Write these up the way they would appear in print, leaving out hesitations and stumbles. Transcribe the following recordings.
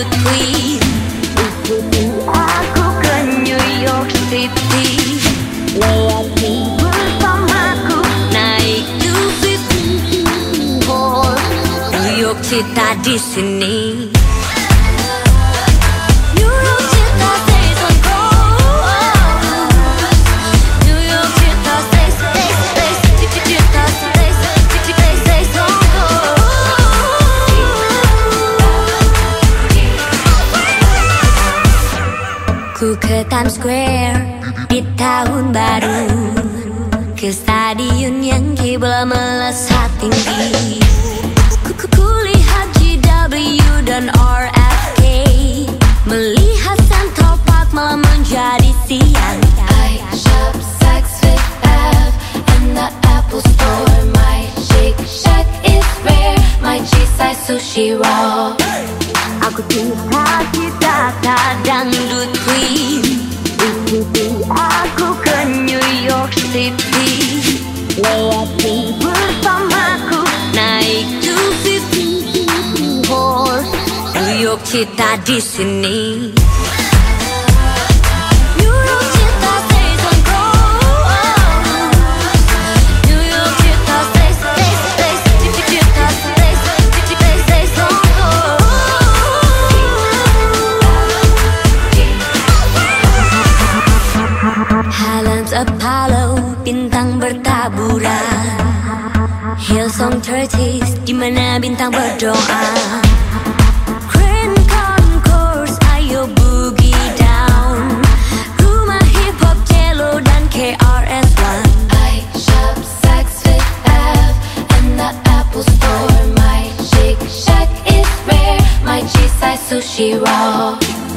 Queen. Aku ke New York City, lewati bersamaku, naik 250 horse. New York kita di sini. Ku ke Times Square di tahun baru, ke stadion yang kiblat melesat tinggi. Ku lihat GW dan RFK, melihat Central Park malam menjadi siang. I shop Saks Fifth Ave and the Apple Store. My Shake Shack is rare, my cheese-size sushi raw. Aku cita-cita dangdut queen. Aku ke New York City, lewati bersamaku, naik 250 horse. New York kita di sini. Highlands Apollo, bintang bertaburan. Hillsong 30s, di mana bintang berdoa. Grand Concourse, ayo boogie down. Rumah hip hop Jello dan KRS-One. I shop Saks Fifth Ave and the Apple Store. My Shake Shack is rare, my cheese-size sushi raw.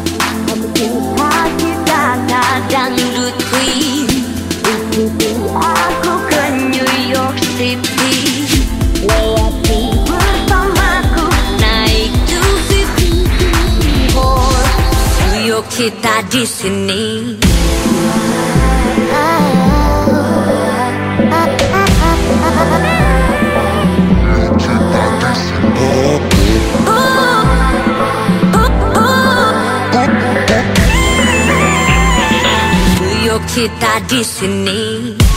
Cita-cita dangdut queen. Aku ke New York City, lewati bersamaku, naik 250 horse. New York kita di sini. New York kita di sini.